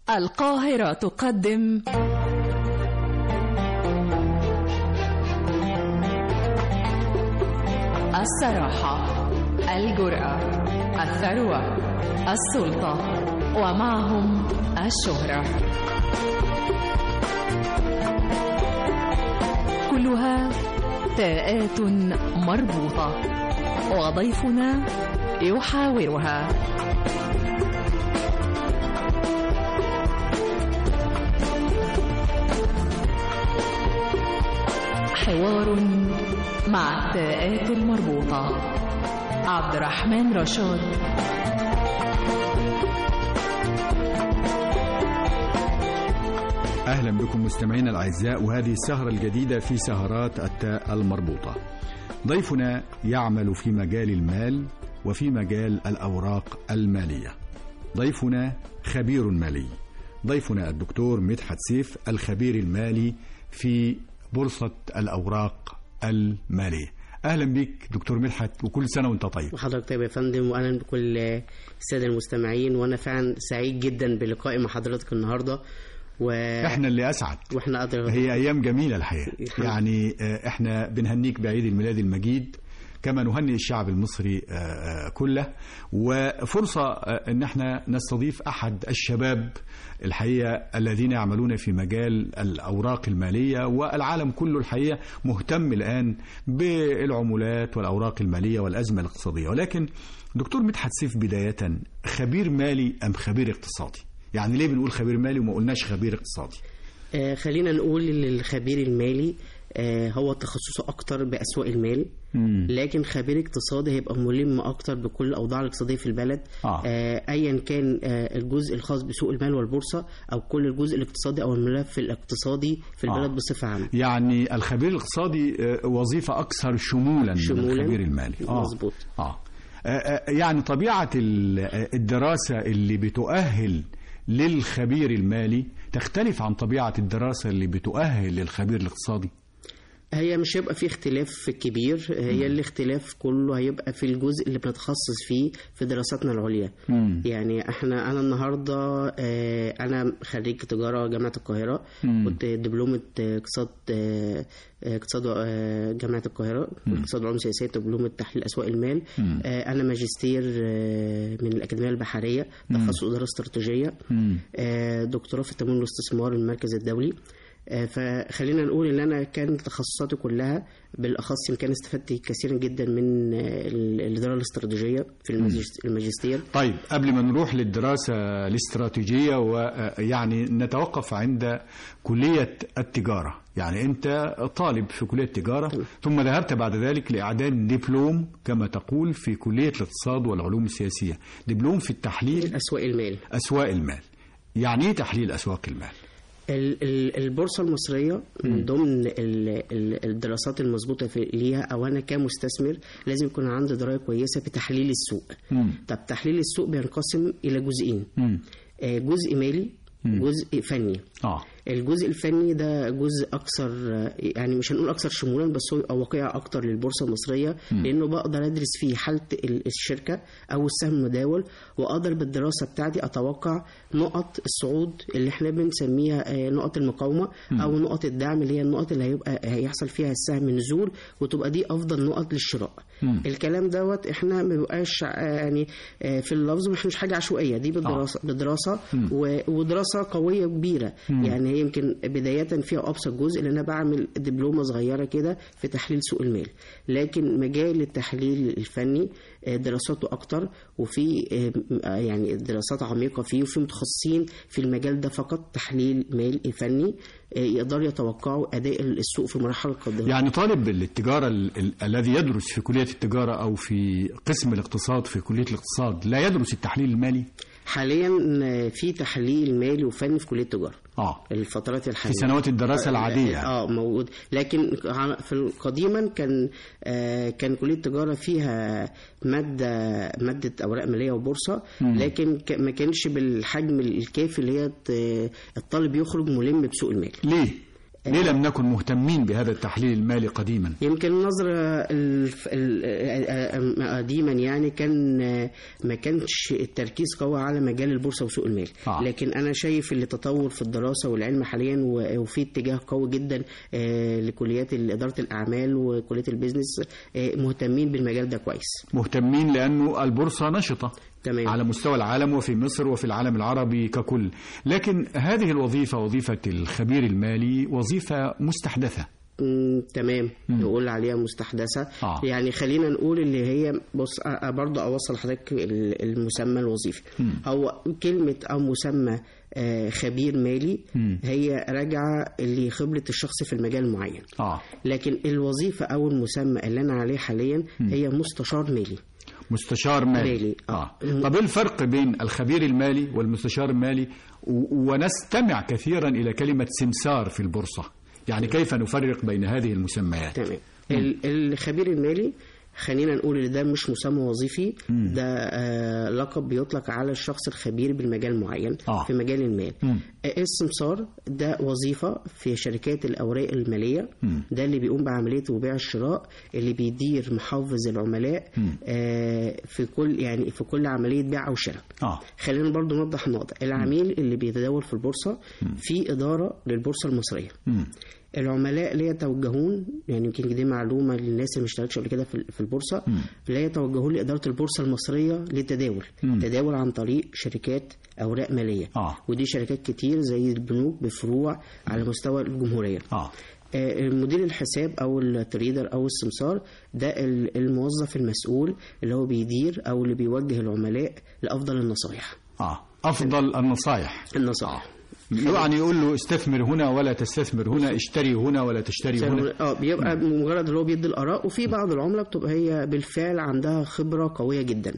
القاهرة تقدم الصراحة، الجرأة، الثروة، السلطة، ومعهم الشهرة، كلها تاءات مربوطة، وضيفنا يحاورها. حوار مع التاءات المربوطة. عبد الرحمن رشاد. أهلا بكم مستمعينا الأعزاء، وهذه السهرة الجديدة في سهرات التاء المربوطة. ضيفنا يعمل في مجال المال وفي مجال الأوراق المالية. ضيفنا خبير مالي. ضيفنا الدكتور مدحت سيف، الخبير المالي في بورصة الأوراق المالية. أهلا بك دكتور مدحت، وكل سنة وانت طيب. وحضرتك طيب يا فندم، وأهلا بكل السادة المستمعين، وأنا فعلا سعيد جدا بلقائي مع حضرتك النهاردة. احنا اللي اسعد، واحنا قادر. هي ايام جميله الحقيقه، يعني احنا بنهنيك بعيد الميلاد المجيد كما نهنئ الشعب المصري كله، وفرصه ان احنا نستضيف احد الشباب الحقيقه الذين يعملون في مجال الاوراق الماليه، والعالم كله الحقيقه مهتم الان بالعملات والاوراق الماليه والازمه الاقتصاديه. ولكن دكتور مدحت سيف، بدايه خبير مالي ام خبير اقتصادي؟ يعني ليه بنقول خبير مالي وما قلناش خبير اقتصادي؟ خلينا نقول الخبير المالي هو تخصصه أكتر بأسواق المال، لكن خبير اقتصادي هيبقى ملم أكتر بكل الأوضاع الاقتصادية في البلد، أيا كان الجزء الخاص بسوق المال والبورصة أو كل الجزء الاقتصادي أو الملف الاقتصادي في البلد بصفة عامة. يعني الخبير الاقتصادي وظيفة أكثر شمولا من الخبير المالي. مظبوط. يعني طبيعة الدراسة اللي بتؤهل للخبير المالي تختلف عن طبيعة الدراسة اللي بتؤهل للخبير الاقتصادي. هي مش هيبقى في اختلاف كبير، هي الاختلاف كله هيبقى في الجزء اللي بنتخصص فيه في دراساتنا العليا. يعني انا النهارده انا خريج تجاره جامعه القاهره، كنت دبلومه اقتصاد جامعه القاهره، اقتصاد علوم سياسيه، دبلومه تحليل اسواق المال. انا ماجستير من الاكاديميه البحريه، تخصص اداره استراتيجيه، دكتوراه في التمويل والاستثمار من المركز الدولي. فخلينا نقول ان انا كانت تخصصاتي كلها، بالاخص يمكن استفدت كثيرا جدا من الاداره الاستراتيجيه في الماجستير. طيب، قبل ما نروح للدراسه الاستراتيجيه، ويعني نتوقف عند كليه التجاره. يعني انت طالب في كليه التجاره، ثم ذهبت بعد ذلك لاعداد دبلوم كما تقول في كليه الاقتصاد والعلوم السياسيه، دبلوم في التحليل اسواق المال. يعني ايه تحليل اسواق المال؟ البورصة المصرية من ضمن الدراسات المضبوطة ليها، أو أنا كمستثمر لازم يكون عندي دراية كويسة بتحليل السوق. طب تحليل السوق بينقسم إلى جزئين، جزء مالي، جزء فني. الجزء الفني ده جزء أكثر، يعني مش هنقول أكثر شمولا، بس هو واقعي أكتر للبورصة المصرية، لأنه بقدر أدرس فيه حالة الشركة أو السهم المداول، وأقدر بالدراسة بتاعتي أتوقع نقط الصعود اللي احنا بنسميها نقط المقاومة، أو نقط الدعم اللي هي النقط اللي هيحصل فيها السهم نزول، وتبقى دي أفضل نقط للشراء. الكلام دوت احنا ما بيبقاش يعني في اللفظ، مش حاجة عشوائية، دي بالدراسة ودراسة قوية كبيرة. يعني هي يمكن بداية فيها أبسط جزء، لأن أنا بعمل دبلومة صغيرة كده في تحليل سوق المال، لكن مجال التحليل الفني دراساته أكتر، وفي يعني دراسات عميقة فيه، وفي متخصصين في المجال ده فقط تحليل مالي فني يقدروا يتوقعوا أداء السوق في المرحلة القادمة. يعني طالب التجارة الذي يدرس في كلية التجارة أو في قسم الاقتصاد في كلية الاقتصاد لا يدرس التحليل المالي؟ حاليا في تحليل مالي وفني في كلية التجارة. الفترات الحالية في سنوات الدراسة العادية موجود، لكن في قديما كان كلية التجارة فيها مادة أوراق مالية وبورصة، لكن ما كانش بالحجم الكافي اللي هي الطالب يخرج ملم بسوق المال. ليه؟ ليه لم نكن مهتمين بهذا التحليل المالي قديما؟ يمكن النظرة قديما يعني كان ما كانش التركيز قوي على مجال البورصة وسوق المال. لكن أنا شايف اللي تطور في الدراسة والعلم حاليا وفي اتجاه قوي جدا لكليات إدارة الأعمال وكلية البيزنس مهتمين بالمجال ده كويس. مهتمين لأنه البورصة نشطة تمام. على مستوى العالم وفي مصر وفي العالم العربي ككل. لكن هذه الوظيفة، وظيفة الخبير المالي، وظيفة مستحدثة. تمام. نقول عليها مستحدثة. يعني خلينا نقول اللي هي بص برضه أوصل لحضرتك المسمى الوظيفي. هو كلمة أو مسمى خبير مالي هي راجعة لخبرة الشخص في المجال المعين. لكن الوظيفة أو المسمى اللي أنا عليه حاليا هي مستشار مالي. مستشار مالي. طب ايه الفرق بين الخبير المالي والمستشار المالي؟ ونستمع كثيرا إلى كلمة سمسار في البورصة، يعني كيف نفرق بين هذه المسميات؟ تمام. الخبير المالي خلينا نقول ان ده مش مسمى وظيفي، ده لقب بيطلق على الشخص الخبير بالمجال معين في مجال المال. السمسار ده وظيفة في شركات الأوراق المالية، ده اللي بيقوم بعملية البيع والشراء، اللي بيدير محافظ العملاء في كل عملية بيع أو شراء. خلينا برضو نوضح نقطة. العميل اللي بيتداول في البورصة في إدارة للبورصة المصرية. العملاء لا يتوجهون، يعني يمكن دي معلومة للناس اللي ما اشتغلتش قبل كده في البورصة، لا يتوجهون لإدارة البورصة المصرية للتداول. تداول عن طريق شركات أوراق مالية. ودي شركات كتير زي البنوك بفروع على مستوى الجمهورية. مدير الحساب أو التريدر أو السمسار ده الموظف المسؤول اللي هو بيدير أو اللي بيوجه العملاء لأفضل النصائح. أفضل النصائح. يعني يقول له استثمر هنا ولا تستثمر هنا، اشتري هنا ولا تشتري هنا. بيبقى مجرد اللي هو بيدي الآراء. وفي بعض العملاء بتبقى هي بالفعل عندها خبرة قوية جدا.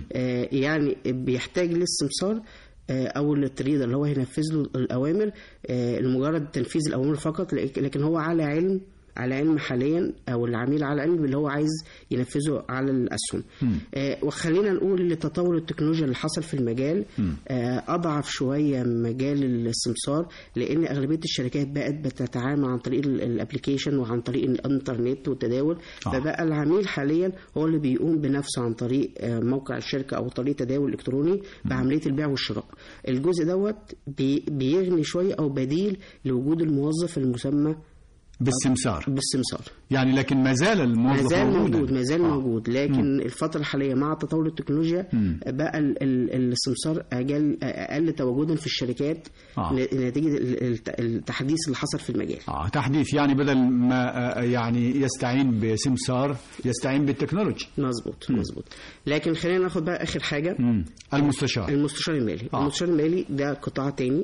يعني بيحتاج للسمسار أو التريدر اللي هو ينفذ له الأوامر لمجرد تنفيذ الأوامر فقط، لكن هو على علم حاليا، او العميل على علم اللي هو عايز ينفذه على الاسهم. وخلينا نقول لتطور التكنولوجيا اللي حصل في المجال اضعف شويه مجال السمسار، لان اغلبيه الشركات بقت بتتعامل عن طريق الابليكيشن وعن طريق الانترنت والتداول. فبقى العميل حاليا هو اللي بيقوم بنفسه عن طريق موقع الشركه او طريق تداول الكتروني بعمليه البيع والشراء. الجزء دوت بيغني شويه او بديل لوجود الموظف المسمى بالسمسار. يعني لكن ما زال الموظف ما زال موجود. لكن الفترة الحالية مع تطور التكنولوجيا بقى السمسار أقل تواجدا في الشركات نتيجة التحديث اللي حصل في المجال. تحديث، يعني بدل ما يعني يستعين بسمسار يستعين بالتكنولوجيا. مظبوط. لكن خلينا ناخد بقى آخر حاجة. المستشار المالي. المستشار المالي ده قطاع تاني.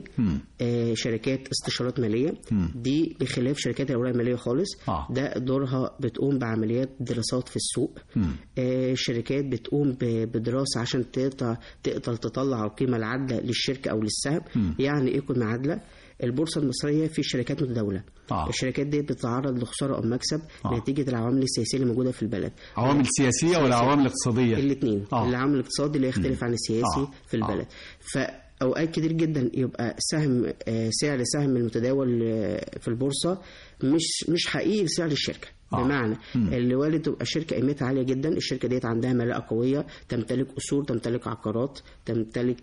شركات استشارات مالية دي بخلاف شركات الأوراق المالية خالص. ده دورها بتقوم بعمليات دراسات في السوق. الشركات بتقوم بدراسة عشان تقدر تطلع القيمة العادلة للشركة أو للسهم. يعني إيه قيمة عادلة؟ البورصة المصرية في شركات متداولة. الشركات دي بتتعرض لخسارة أو مكسب نتيجة العوامل السياسية اللي موجودة في البلد. عوامل سياسية ولا عوامل اقتصادية؟ الاثنين. العامل الاقتصادي اللي يختلف عن السياسي في البلد. أوقات كتير جدا يبقى سعر سهم المتداول في البورصة مش حقيقي لسعر الشركة. بمعنى اللي والد تبقى شركة قيمتها عالية جدا، الشركة ديت عندها ملاءة قوية، تمتلك أصول، تمتلك عقارات، تمتلك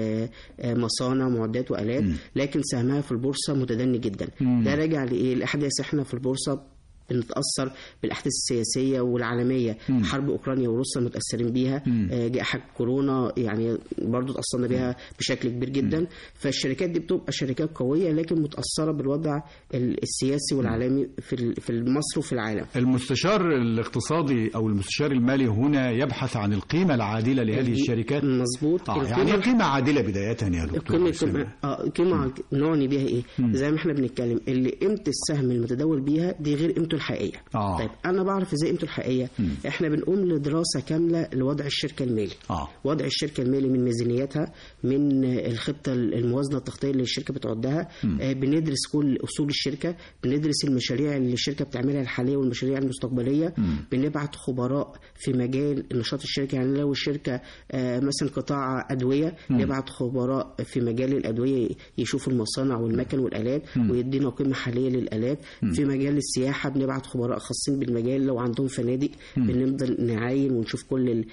مصانع، معدات وآلات، لكن سهمها في البورصة متدني جدا. ده راجع لإيه؟ الأحداث احنا في البورصة بنتأثر بالأحداث السياسية والعالمية. حرب أوكرانيا وروسيا متأثرين بيها. جائحة كورونا يعني برضو تأثرنا بيها بشكل كبير جدا. فالشركات دي بتبقى شركات قوية لكن متأثرة بالوضع السياسي والعالمي في مصر وفي العالم. المستشار الاقتصادي أو المستشار المالي هنا يبحث عن القيمة العادلة لهذه الشركات. مظبوط. يعني قيمة عادلة بداية يا دكتور. قيمة نعني بيها إيه؟ زي ما احنا بنتكلم اللي قيمة السهم المتداول بيها دي غير قيمته الحقيقيه. طيب انا بعرف ازاي قيمته الحقيقيه؟ احنا بنقوم لدراسه كامله لوضع الشركه المالي. وضع الشركه المالي من ميزانيتها، من الخطه الموازنه التخطيطيه اللي الشركه بتعدها، بندرس كل اصول الشركه، بندرس المشاريع اللي الشركه بتعملها الحاليه والمشاريع المستقبليه، بنبعت خبراء في مجال نشاط الشركه. يعني لو الشركه مثلا قطاع ادويه، نبعت خبراء في مجال الادويه يشوفوا المصانع والمكن والالات ويدينا قيمه حاليه للالات. في مجال السياحه بنبعت خبراء خاصين بالمجال. لو عندهم فنادق بنفضل نعاين ونشوف كل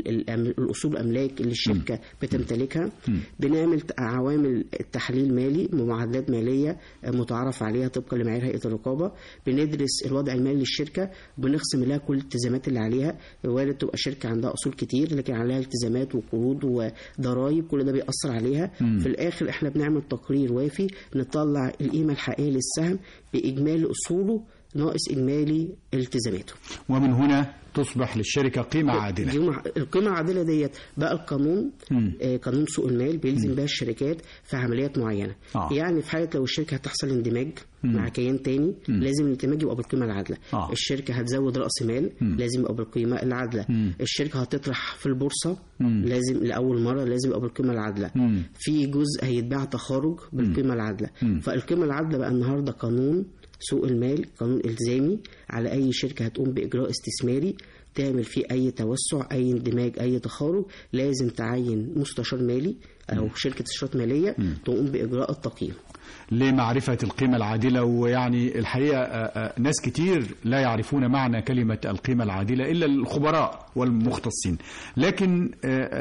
الاصول الاملاك اللي الشركه بتمتلكها. بنعمل عوامل تحليل مالي، معادلات ماليه متعارف عليها طبقا لمعايير هيئه الرقابه. بندرس الوضع المالي للشركه، بنقسم لها كل الالتزامات اللي عليها. وارد تبقى شركه عندها اصول كتير لكن عليها التزامات وقروض وضرائب، كل ده بيأثر عليها. في الاخر احنا بنعمل تقرير وافي نطلع القيمه الحقيقيه للسهم باجمالي اصوله ناقص اجمالي التزاماته، ومن هنا تصبح للشركه قيمه عادله. القيمه العادله ديت بقى القانون، قانون سوق المال بيلزم بها الشركات في عمليات معينه. يعني في حاله لو الشركه هتحصل اندماج مع كيان تاني، لازم الاندماج يبقى بالقيمه العادله. الشركه هتزود راس مال، لازم يبقى بالقيمه العادله. الشركه هتطرح في البورصه، لازم لاول مره لازم يبقى بالقيمه العادله. في جزء هيتباع تخارج بالقيمه العادله. فالقيمه العادله بقى النهارده قانون سوق المال، قانون إلزامي على أي شركة هتقوم بإجراء استثماري تعمل فيه أي توسع، أي اندماج، أي تخارج، لازم تعين مستشار مالي أو شركة استشارات مالية تقوم بإجراء التقييم لمعرفة القيمة العادلة. ويعني الحقيقة ناس كتير لا يعرفون معنى كلمة القيمة العادلة إلا الخبراء والمختصين. لكن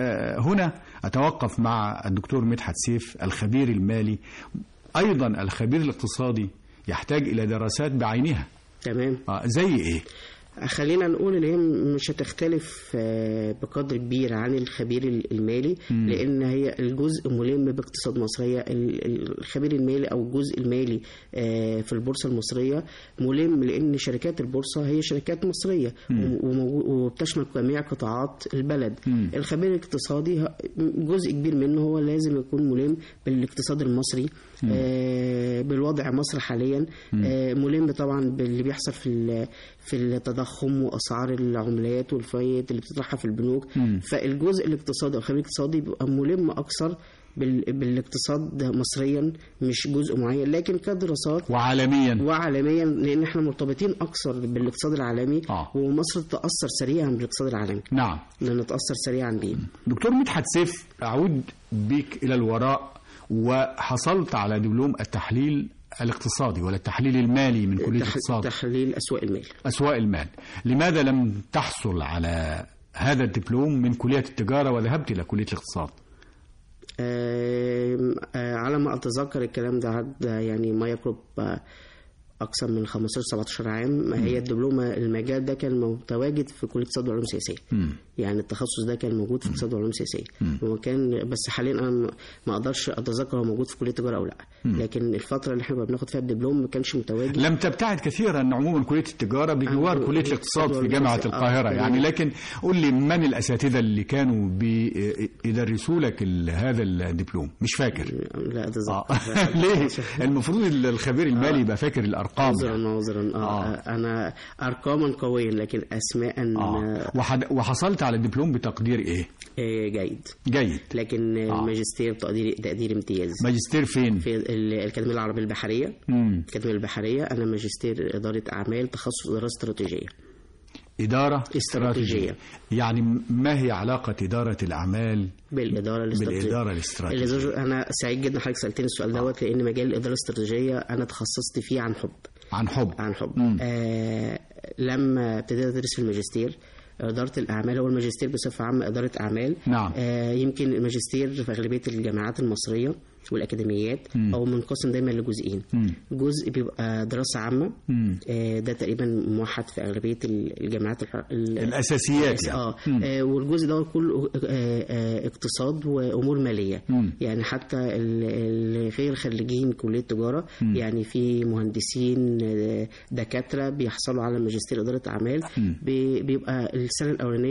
هنا أتوقف مع الدكتور مدحت سيف الخبير المالي، أيضا الخبير الاقتصادي يحتاج إلى دراسات بعينها. تمام. زي إيه؟ خلينا نقول ان هي مش هتختلف بقدر كبير عن الخبير المالي، لان هي الجزء ملم باقتصاد مصر. هي الخبير المالي او الجزء المالي في البورصه المصريه ملم، لان شركات البورصه هي شركات مصريه وبتشمل جميع قطاعات البلد. الخبير الاقتصادي جزء كبير منه هو لازم يكون ملم بالاقتصاد المصري، بالوضع مصر حاليا، ملم طبعا باللي بيحصل في التضخم واسعار العملات والفوائد اللي بتطرحها في البنوك. فالجزء الاقتصادي او الخبير الاقتصادي بيبقى ملم اكثر بالاقتصاد مصريا، مش جزء معين، لكن كدراسات وعالميا لان احنا مرتبطين اكثر بالاقتصاد العالمي. ومصر تتاثر سريعا بالاقتصاد العالمي. نعم، نتاثر سريعا بيه. دكتور مدحت سيف، اعود بك الى الوراء، وحصلت على دبلوم التحليل الاقتصادي ولا التحليل المالي من كلية الاقتصاد، تحليل أسواق المال. لماذا لم تحصل على هذا الدبلوم من كلية التجارة وذهبت إلى كلية الاقتصاد؟ على ما أتذكر الكلام ده عدى يعني ما يقرب أكثر من 15-17 عام. هي الدبلومة المجال ده كان متواجد في كلية اقتصاد وعلوم سياسية. يعني التخصص ده كان موجود في اقتصاد وعلوم سياسية. هو كان بس حاليا أنا ما أقدرش أتذكر هو موجود في كلية تجارة أو لا. لكن الفترة اللي احنا بناخد فيها الدبلوم ما كانش متواجد. لم تبتعد كثيرا عموما كلية التجارة بجوار كلية الاقتصاد في جامعة القاهرة. يعني لكن قل لي من الأساتذة اللي كانوا بيدرسوا لك هذا الدبلوم؟ مش فاكر. لا أتذكر. ليه؟ المفروض الخبير المالي يبقى فاكر الأرقام. عذرا. أنا أرقاما قوية لكن أسماء. وحصلت على الدبلوم بتقدير إيه؟ جيد. لكن ماجستير تقدير امتياز. ماجستير فين؟ في الأكاديمية العربية البحرية. الأكاديمية البحرية. أنا ماجستير إدارة أعمال، تخصص إدارة استراتيجية. إدارة استراتيجية. يعني ما هي علاقة إدارة الأعمال بالإدارة الاستراتيجية؟ أنا سعيد جدا حضرتك سألتني السؤال دوت، لأن مجال الإدارة الاستراتيجية أنا تخصصت فيه عن حب. لما ابتديت أدرس في الماجستير إدارة الأعمال، هو الماجستير بصفة عامة إدارة أعمال. نعم. يمكن الماجستير في أغلبية الجامعات المصرية والأكاديميات أو منقسم دايما لجزئين. جزء بيبقى دراسة عامة، ده تقريبا موحد في أغلبية الجامعات الأساسيات. والجزء ده كله اقتصاد وأمور مالية. يعني حتى غير خريجين كلية تجارة، يعني في مهندسين دكاترة بيحصلوا على ماجستير إدارة أعمال. بيبقى السنة الأولانية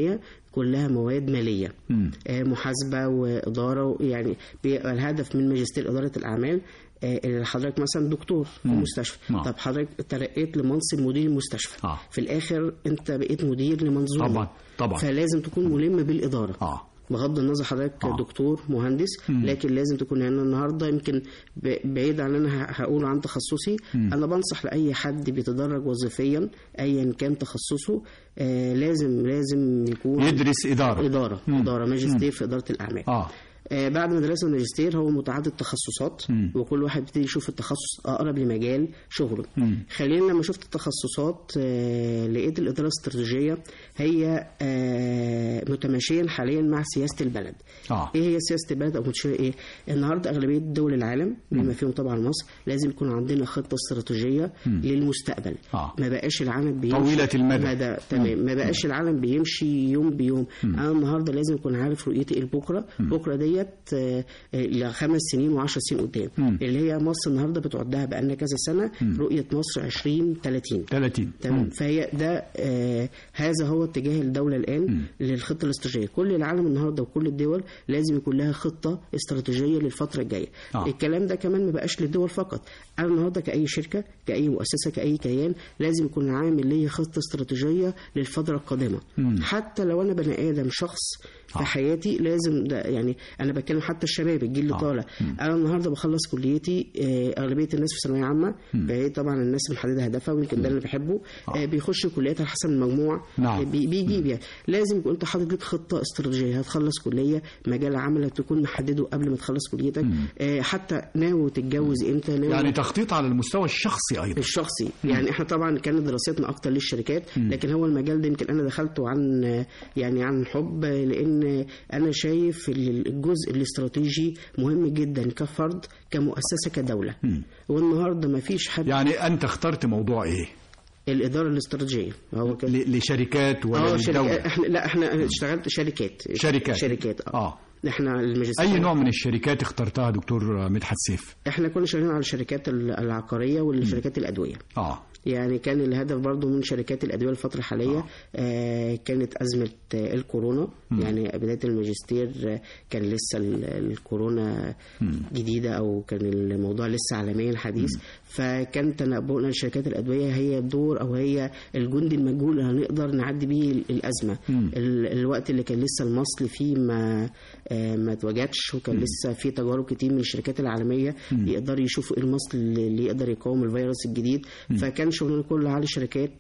كلها مواد ماليه، محاسبه واداره. يعني الهدف من ماجستير اداره الاعمال حضرتك مثلا دكتور في مستشفى، طب حضرتك ترقيت لمنصب مدير المستشفى، في الاخر انت بقيت مدير لمنظومه، طبعا فلازم تكون ملم بالاداره. بغض النظر حضرتك دكتور مهندس، لكن لازم تكون. يعني النهارده يمكن بعيد عن انا هقول عن تخصصي، انا بنصح لاي حد بيتدرج وظيفيا ايا كان تخصصه لازم يكون يدرس اداره ماجستير في اداره الاعمال. بعد ما درس الماجستير هو متعدد تخصصات، وكل واحد بيبتدي يشوف التخصص اقرب لمجال شغله. خلينا لما شفت التخصصات لقيت الاداره الاستراتيجيه هي متماشيا حاليا مع سياسه البلد. ايه هي سياسه البلد او ايه؟ النهارده اغلبيه دول العالم بما فيهم طبعا مصر لازم يكون عندنا خطه استراتيجيه للمستقبل. ما بقاش العالم بيمشي طويله المدى. تمام، ما بقاش العالم بيمشي يوم بيوم. انا النهارده لازم اكون عارف رؤيتي بكره دي ل5 سنين و10 سنين قدام، اللي هي مصر النهارده بتعدها بقالنا كذا سنه، رؤيه مصر 2030. تمام. فهي ده هذا هو اتجاه الدوله الان للخطه الاستراتيجيه. كل العالم النهارده وكل الدول لازم يكون لها خطه استراتيجيه للفتره الجايه. الكلام ده كمان ما بقاش للدول فقط. انا النهارده كاي شركه، كاي مؤسسه، كاي كيان لازم يكون عامل لي خطه استراتيجيه للفتره القادمه. حتى لو انا بني ادم شخص في حياتي لازم ده. يعني انا بتكلم حتى الشباب الجيل اللي طالع. انا النهارده بخلص كليتي، اغلبيه الناس في ثانويه عامه طبعا الناس محدده هدفها، ويمكن ده اللي بحبه، بيخش كليات على حسب المجموع بيجيب. يعني لازم يكون انت حاطط لك خطه استراتيجيه. هتخلص كليه، مجال عملك تكون محدده قبل ما تخلص كليتك، حتى ناوي تتجوز امتى، يعني تخطيط على المستوى الشخصي ايضا. الشخصي يعني احنا طبعا كانت دراستنا اكتر للشركات، لكن هو المجال ده يمكن انا دخلته عن حب، لان انا شايف الجزء الاستراتيجي مهم جدا كفرد، كمؤسسه، كدوله. والنهارده ما فيش حد. يعني انت اخترت موضوع ايه؟ الاداره الاستراتيجيه. هو لشركات ولا للدوله؟ احنا اشتغلت شركات. احنا اي نوع من الشركات اخترتها دكتور مدحت سيف؟ احنا كنا شغالين على الشركات العقاريه والشركات الادويه. يعني كان الهدف برضو من شركات الادويه الفتره الحاليه كانت ازمه الكورونا. يعني بدايه الماجستير كان لسه الكورونا جديده، او كان الموضوع لسه عالميا حديث، فكان تنبؤنا لشركات الادويه هي الدور او هي الجندي المجهول اللي هنقدر نعدي بيه الازمه. الوقت اللي كان لسه المصل فيه ما اتوجدش، وكان لسه في تجارب كتير من الشركات العالميه يقدروا يشوفوا ايه المصل اللي يقدر يقاوم الفيروس الجديد. فكان شغلنا كله على شركات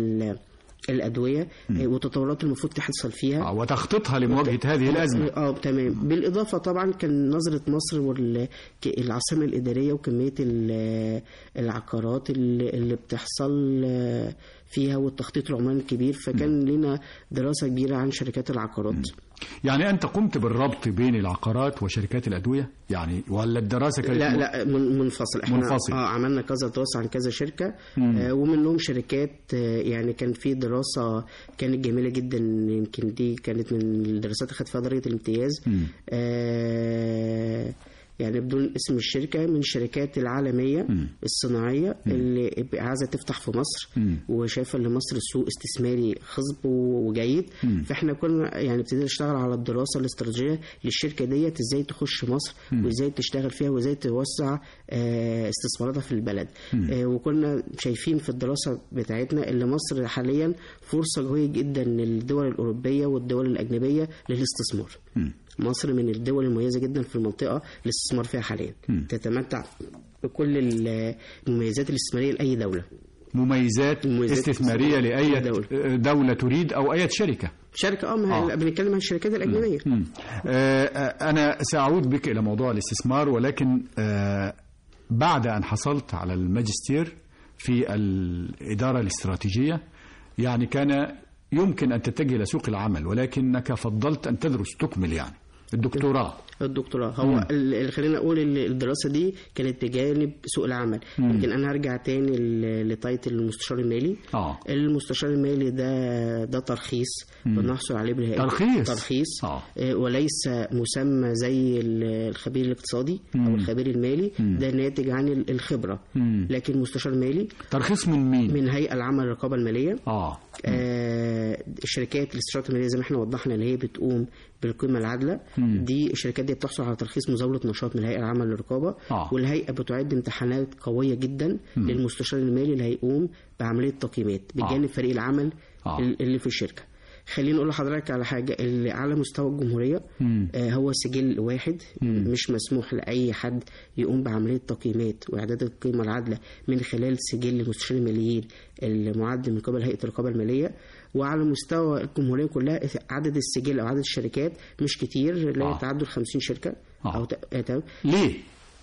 الأدوية والتطورات المفروض تحصل فيها وتخطيطها لمواجهة هذه الأزمة. تمام. بالإضافة طبعا كان نظرة مصر والعاصمة الإدارية وكمية العقارات اللي بتحصل فيها والتخطيط العمراني الكبير، فكان لنا دراسة كبيرة عن شركات العقارات. يعني أنت قمت بالربط بين العقارات وشركات الأدوية يعني، ولا الدراسة كانت لا منفصل. احنا عملنا كذا دراسة عن كذا شركة ومنهم شركات يعني كان في دراسة كانت جميلة جدا، يمكن دي كانت من الدراسات اللي خدت فيها درجة الامتياز. يعني بدون اسم الشركة، من الشركات العالمية الصناعية اللي عايزة تفتح في مصر وشايفة ان مصر سوق استثماري خصب وجيد. فاحنا كنا يعني ابتدينا نشتغل على الدراسة الاستراتيجية للشركة ديت، ازاي تخش مصر وازاي تشتغل فيها وازاي توسع استثماراتها في البلد. وكنا شايفين في الدراسة بتاعتنا ان مصر حاليا فرصة قوية جدا للدول الأوروبية والدول الأجنبية للاستثمار. مصر من الدول المميزة جدا في المنطقة للاستثمار فيها حاليا، تتمتع بكل المميزات الاستثمارية لأي دولة. مميزات استثمارية لأي دولة تريد أو أي شركة بنتكلم عن الشركات الأجنبية. أنا سأعود بك إلى موضوع الاستثمار، ولكن بعد أن حصلت على الماجستير في الإدارة الاستراتيجية يعني كان يمكن أن تتجه إلى سوق العمل، ولكنك فضلت أن تدرس تكمل يعني الدكتوراه. هو خلينا أقول الدراسة دي كانت بجانب سوق العمل. يمكن أنا هرجع تاني لتايتل المستشار المالي. المستشار المالي ده ترخيص بنحصل عليه بالهيئة. ترخيص وليس مسمى زي الخبير الاقتصادي أو الخبير المالي. ده ناتج عن الخبرة. لكن مستشار مالي ترخيص من مين؟ من هيئة العمل الرقابة المالية. الشركات الاستشارات الماليه زي ما احنا وضحنا اللي هي بتقوم بالقيمه العادله، دي الشركات دي بتحصل على ترخيص مزاوله نشاط من الهيئه العامه للرقابه. والهيئه بتعد امتحانات قويه جدا للمستشار المالي اللي هيقوم بعمليه تقييمات بجانب فريق العمل اللي في الشركه. خليني اقول لحضرتك على حاجه، اللي على مستوى الجمهوريه هو سجل واحد، مش مسموح لاي حد يقوم بعمليه تقييمات واعداد القيمه العادله من خلال سجل المستشارين الماليين المعد من قبل هيئه الرقابه الماليه. وعلى مستوى الجمهوريه كلها عدد السجل او عدد الشركات مش كتير، لا يتعدوا 50 شركه او ليه؟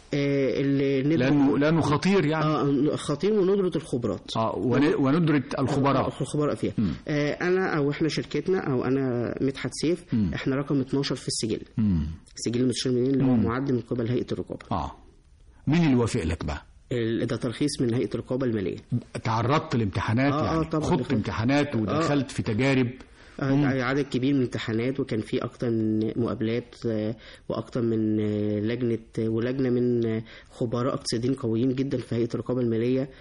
لأنه خطير يعني. خطير وندرة الخبرات. وندرة الخبراء فيها. أنا أو إحنا شركتنا أو أنا مدحت سيف إحنا رقم 12 في السجل. سجل المستشار المالي اللي هو معد من قبل هيئة الرقابة. مين اللي وافق لك بقى؟ ده ترخيص من هيئة الرقابة المالية. تعرضت لامتحانات يعني؟ خضت امتحانات ودخلت في تجارب؟ عدد كبير من الامتحانات، وكان في اكتر من مقابلات واكتر من لجنه من خبراء اقتصاديين قويين جدا في هيئه الرقابه الماليه،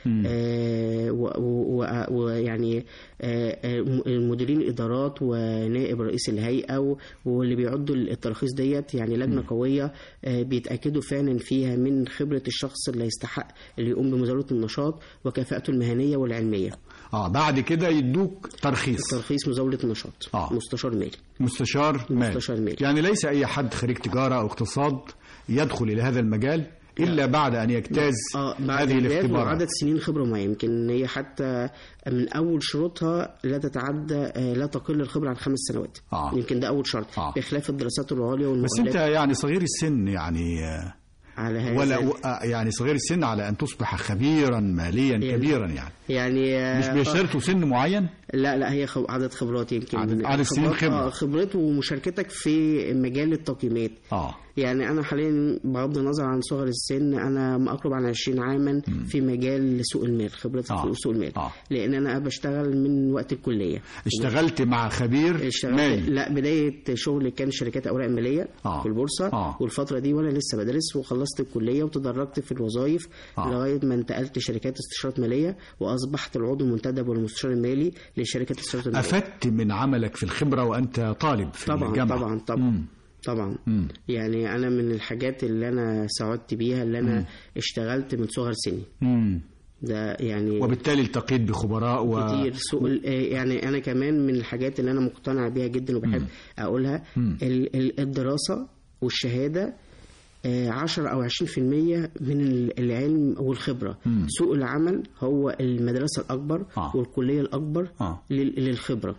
ويعني مديرين الادارات ونائب رئيس الهيئه واللي بيعدوا الترخيص ديت، يعني لجنه قويه بيتاكدوا فعلا فيها من خبره الشخص اللي يستحق اللي يقوم بمزاوله النشاط وكفاءته المهنيه والعلميه. بعد كده يدوك ترخيص مزاوله نشاط. مستشار مالي. يعني ليس أي حد خريج تجارة أو اقتصاد يدخل إلى هذا المجال إلا بعد أن يجتاز هذه الاختبارات. عدد سنين خبرة معينة، يمكن هي حتى من أول شروطها لا تقل الخبرة عن 5 سنوات. يمكن ده أول شرط، بخلاف الدراسات العليا والمؤهلات. بس أنت يعني صغير السن يعني على هذا ولا يعني صغير السن على أن تصبح خبيرا ماليا كبيرا يعني مش بيشترطوا سن معين؟ لا هي عدد خبرات، يمكن عدد سنين خبرات ومشاركتك في مجال التقييمات. يعني أنا حاليا بغض النظر عن صغر السن أنا ما أقرب عن 20 عاما في مجال سوق المال، خبرتي في سوق المال، لأن أنا بشتغل من وقت الكلية. اشتغلت مع خبير مالي؟ لا، بداية شغل كان شركات أوراق مالية في البورصة، والفترة دي وأنا لسه بدرس وخلصت الكلية وتدرجت في الوظائف لغاية ما انتقلت شركات استشارات مالية وأصبحت العضو المنتدب والمستشار المالي لشركة الاستشارات المالية. أفدت من عملك في الخبرة وأنت طالب في الجامعة؟ طبعا. يعني أنا من الحاجات اللي أنا سعدت بيها اللي أنا اشتغلت من صغر سني. ده يعني وبالتالي التقيت بخبراء كتير يعني أنا كمان من الحاجات اللي أنا مقتنع بيها جدا وبحب أقولها الدراسة والشهادة 10 أو 20% من العلم والخبرة. سوق العمل هو المدرسة الأكبر والكلية الأكبر للخبرة.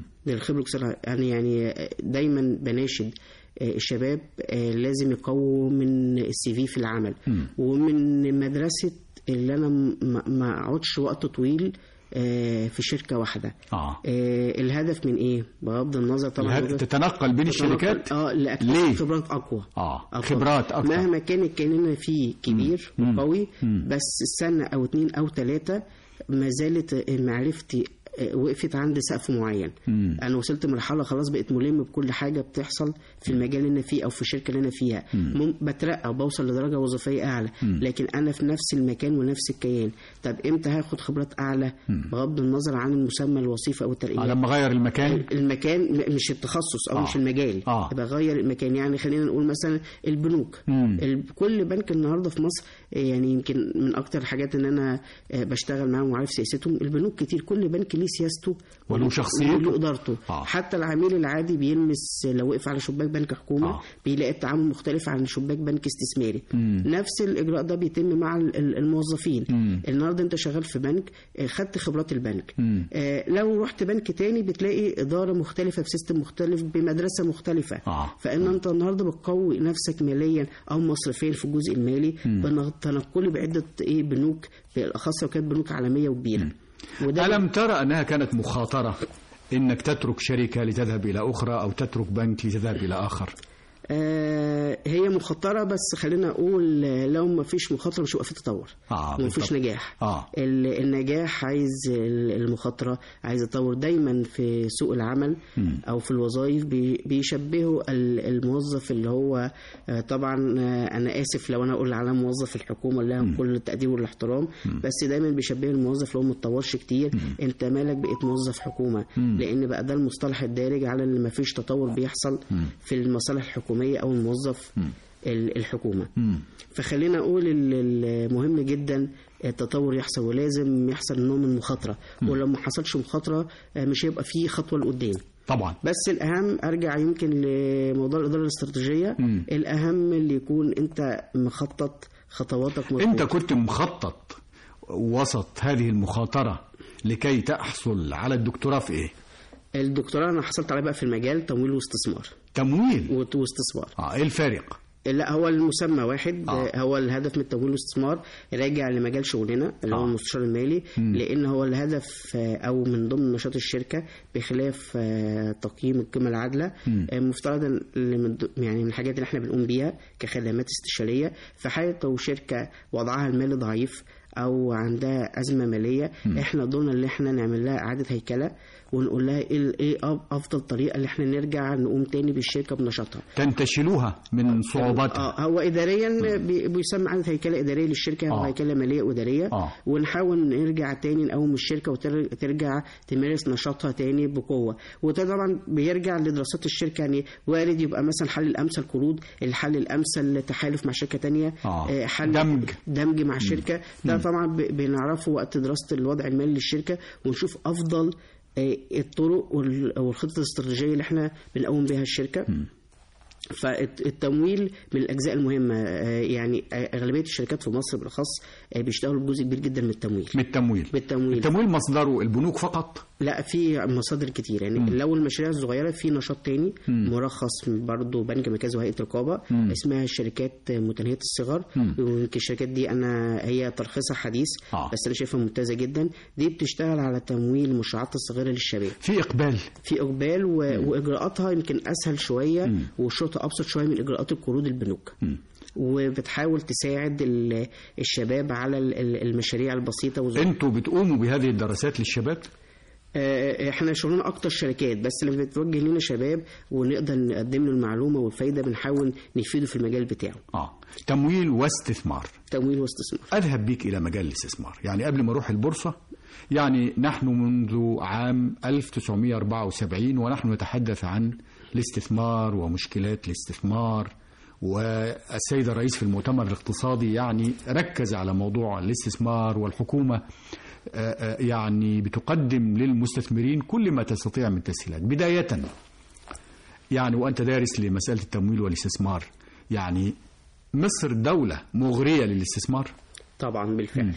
يعني دايما بناشد الشباب لازم يقووا من السي في العمل، ومن مدرسة اللي أنا ما أقعدش وقت طويل في شركة واحدة. الهدف من ايه؟ بغض النظر طبعا تتنقل بين الشركات لأكثر خبرات أقوى. خبرات أكثر مهما كان فيه كبير وقوي، بس السنة أو 2 أو 3 ما زالت معرفتي وقفت عند سقف معين. انا وصلت مرحله خلاص بقيت ملم بكل حاجه بتحصل في المجال اللي انا فيه او في الشركه اللي انا فيها، بترقى وبوصل لدرجه وظيفيه اعلى، لكن انا في نفس المكان ونفس الكيان. طب امتى هاخد خبرات اعلى بغض النظر عن المسمى الوظيفه او الترقيه؟ لما اغير المكان مش التخصص او مش المجال، بغير المكان. يعني خلينا نقول مثلا البنوك، كل بنك النهارده في مصر يعني يمكن من اكتر الحاجات ان انا بشتغل معاهم وعارف سياستهم. البنوك كتير كل بنك ليه سياسته وله شخصيته وله ادارته. حتى العميل العادي بيلمس لو وقف على شباك بنك حكومه بيلاقي التعامل مختلف عن شباك بنك استثماري. نفس الاجراء ده بيتم مع الموظفين. النهارده انت شغال في بنك، خدت خبرات البنك، لو رحت بنك تاني بتلاقي اداره مختلفه بسيستم مختلف بمدرسه مختلفه. فان انت النهارده بتقوي نفسك ماليا او مصرفيا في الجزء المالي بتنقل بعده بنوك، بالاخص وكانت بنوك عالميه وكبيره. ألم ترى أنها كانت مخاطرة إنك تترك شركة لتذهب إلى أخرى أو تترك بنك لتذهب إلى آخر؟ هي مخاطرة، بس خلينا أقول لو ما فيش مخاطرة مش هيبقى في تطور، ما فيش نجاح. النجاح عايز المخاطرة، عايز تطور. دايما في سوق العمل أو في الوظائف بيشبهوا الموظف اللي هو طبعا أنا آسف لو أنا أقول على موظف الحكومة له كل التقدير والاحترام، بس دايما بيشبهوا الموظف اللي هو متطورش كتير. أنت مالك بقيت موظف حكومة، لأن بقى ده المصطلح الدارج على اللي ما فيش تطور بيحصل في المصالح الحكومية أو الموظف الحكومة. فخلينا أقول المهم جدا التطور يحصل، ولازم يحصل نوع من المخاطرة، ولو ما حصلش مخاطرة مش هيبقى فيه خطوة لقدام طبعا. بس الأهم أرجع يمكن لموضوع الإدارة الاستراتيجية، الأهم اللي يكون أنت مخطط خطواتك مظبوط. أنت كنت مخطط وسط هذه المخاطرة لكي تحصل على الدكتوراه في إيه؟ الدكتوراه أنا حصلت عليها بقى في المجال تمويل واستثمار. تمويل واستثمار. إيه الفارق؟ لا، هو المسمى واحد. هو الهدف من التمويل والاستثمار راجع لمجال شغلنا اللي هو المستشار المالي، لان هو الهدف او من ضمن نشاط الشركه بخلاف تقييم القيمه العادله، مفترضا يعني من الحاجات اللي احنا بنقوم بيها كخدمات استشاريه في حاله لو شركه وضعها المالي ضعيف او عندها ازمه ماليه، احنا دورنا اللي احنا نعمل لها اعاده هيكله ونقول لها ايه افضل طريقه اللي احنا نرجع نقوم تاني بالشركه بنشاطها، تنتشلوها من صعوباتها. هو اداريا بيسمى اعاده هيكله اداريه للشركه او هيكله ماليه واداريه. ونحاول نرجع تاني نقوم الشركه وترجع تمارس نشاطها تاني بقوه. وده طبعا بيرجع لدراسات الشركه، يعني وارد يبقى مثلا الحل الامثل قروض، الحل الامثل تحالف مع شركه تانيه، حل دمج مع شركه. ده طبعا بنعرفه وقت دراسه الوضع المالي للشركه، ونشوف افضل الطرق والخطط الاستراتيجيه اللي احنا بنقوم بها الشركه. فالتمويل من الاجزاء المهمه، يعني اغلبيه الشركات في مصر بالاخص بيشتغلوا بجزء كبير جدا من التمويل. التمويل مصدره البنوك فقط؟ لا، في مصادر كتير. يعني لو المشاريع الصغيره في نشاط تاني مرخص برضه بنك مركزي وهيئه رقابه اسمها الشركات متناهيه الصغر. ويمكن الشركات دي هي ترخيصها حديث بس انا شايفها ممتازه جدا. دي بتشتغل على تمويل المشروعات الصغيره للشباب. في اقبال واجراءاتها يمكن اسهل شويه وشروطها ابسط شويه من اجراءات القروض البنوك. وبتحاول تساعد الشباب على المشاريع البسيطه. انتوا بتقوموا بهذه الدراسات للشباب؟ احنا شغلنا اكتر شركات، بس لما بتوجه لنا شباب ونقدر نقدم له المعلومه والفايده بنحاول نفيده في المجال بتاعه. تمويل واستثمار. اذهب بيك الى مجال الاستثمار. يعني قبل ما اروح البورصه، يعني نحن منذ عام 1974 ونحن نتحدث عن الاستثمار ومشكلات الاستثمار، والسيد الرئيس في المؤتمر الاقتصادي يعني ركز على موضوع الاستثمار، والحكومة يعني بتقدم للمستثمرين كل ما تستطيع من تسهيلات. بداية يعني وأنت دارس لمسألة التمويل والاستثمار، يعني مصر دولة مغرية للاستثمار؟ طبعا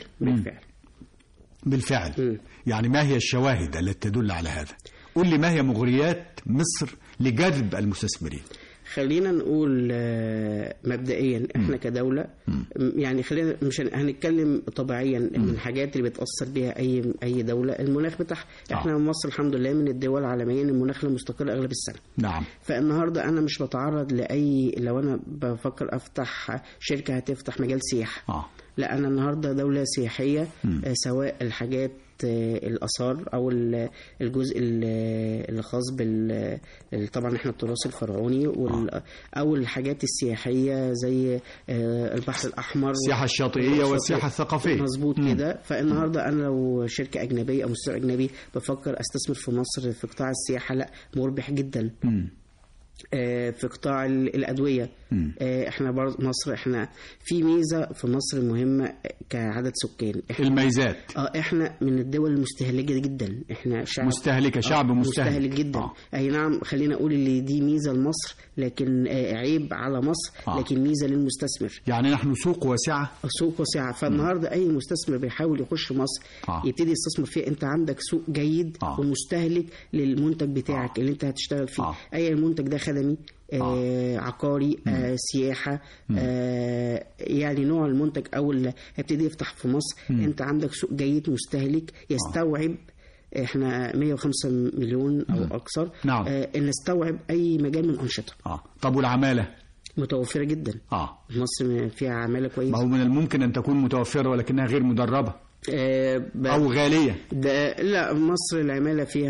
بالفعل. يعني ما هي الشواهد التي تدل على هذا؟ قل لي ما هي مغريات مصر لجذب المستثمرين؟ خلينا نقول مبدئيا احنا كدولة، يعني خلينا مش هنتكلم طبيعيا من الحاجات اللي بتأثر بيها اي دولة، المناخ بتاعها. احنا مصر الحمد لله من الدول عالميا المناخ مستقر اغلب السنة. نعم. فالنهارده انا مش بتعرض لو انا بفكر افتح شركة هتفتح مجال سياحة. لا، انا النهارده دولة سياحية، سواء الحاجات الآثار أو الجزء اللي خاص طبعا احنا التراث الفرعوني أو الحاجات السياحية زي البحر الأحمر، السياحة الشاطئية والسياحة الثقافية. مظبوط كده. فالنهاردة أنا لو شركة أجنبية أو مستثمر أجنبي بفكر أستثمر في مصر في قطاع السياحة، لا مربح جدا. في قطاع الأدوية، احنا مصر احنا في ميزة في مصر مهمة كعدد سكان. الميزات احنا من الدول المستهلكة جدا. احنا شعب شعب مستهلك جدا. اي نعم، خلينا اقول اللي دي ميزة لمصر، لكن عيب على مصر، لكن ميزة للمستثمر. يعني نحن سوق واسعة. فالنهاردة اي مستثمر بيحاول يخش مصر يبتدي يستثمر فيه. انت عندك سوق جيد ومستهلك للمنتج بتاعك اللي انت هتشتغل فيه. اي المنتج ده خدمي، عقاري، سياحة، يعني نوع المنتج أو اللي هيبتدي يفتح في مصر. أنت عندك سوق جيد مستهلك يستوعب احنا 105 مليون او اكثر. نعم. نستوعب اي مجال من الانشطه. طب والعماله متوفره جدا. مصر فيها عماله كويسه. ما هو من الممكن ان تكون متوفره ولكنها غير مدربه او غاليه. لا، مصر العماله فيها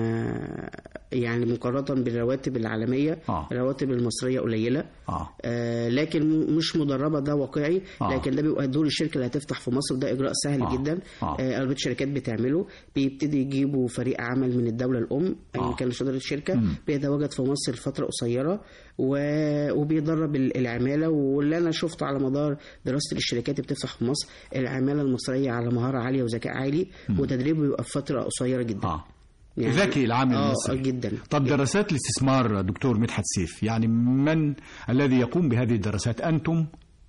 يعني مقارنه بالرواتب العالميه الرواتب المصريه قليله. لكن مش مدربه، ده واقعي. لكن ده بيبقى دور الشركه اللي هتفتح في مصر، ده اجراء سهل جدا. اغلبيه الشركات بتعمله، بيبتدي يجيبوا فريق عمل من الدوله الام ايا كان صدر الشركه، بيتواجد في مصر لفتره قصيره وبيدرب العماله. واللي انا شفته على مدار دراستي للشركات اللي بتفتح في مصر، العماله المصريه على مهاره عاليه وذكاء عالي، وتدريبه بيبقى في فتره قصيره جدا. يعني ذكي العامل المصري جدا. طب دراسات الاستثمار دكتور مدحت سيف، يعني من الذي يقوم بهذه الدراسات؟ أنتم؟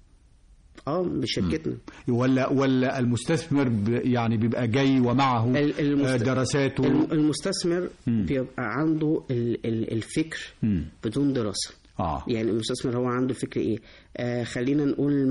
بشركتنا. ولا المستثمر يعني بيبقى جاي ومعه دراساته؟ المستثمر بيبقى عنده الفكر بدون دراسة. يعني المستثمر هو عنده فكر ايه؟ خلينا نقول